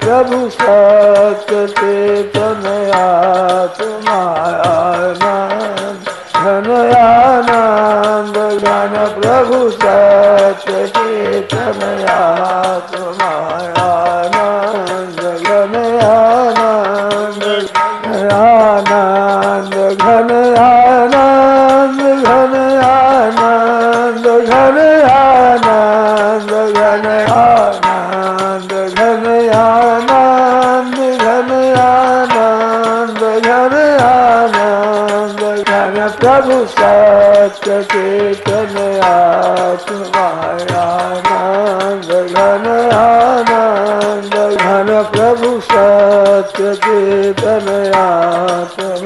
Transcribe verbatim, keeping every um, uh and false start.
प्रभु सत्य चेतन आत्मा आनंद घन आनंद घन प्रभु सत्य चेतन आत्मा आनंद घन आनंद आनंद घन आनंद घन आनंद घन आनंद घन आनंद घन आनंद घन आनंद घन आनंद घन प्रभु सत्य चेतन आत्मा आनंद घन आनंद घन प्रभु सत्य चेतन आत्मा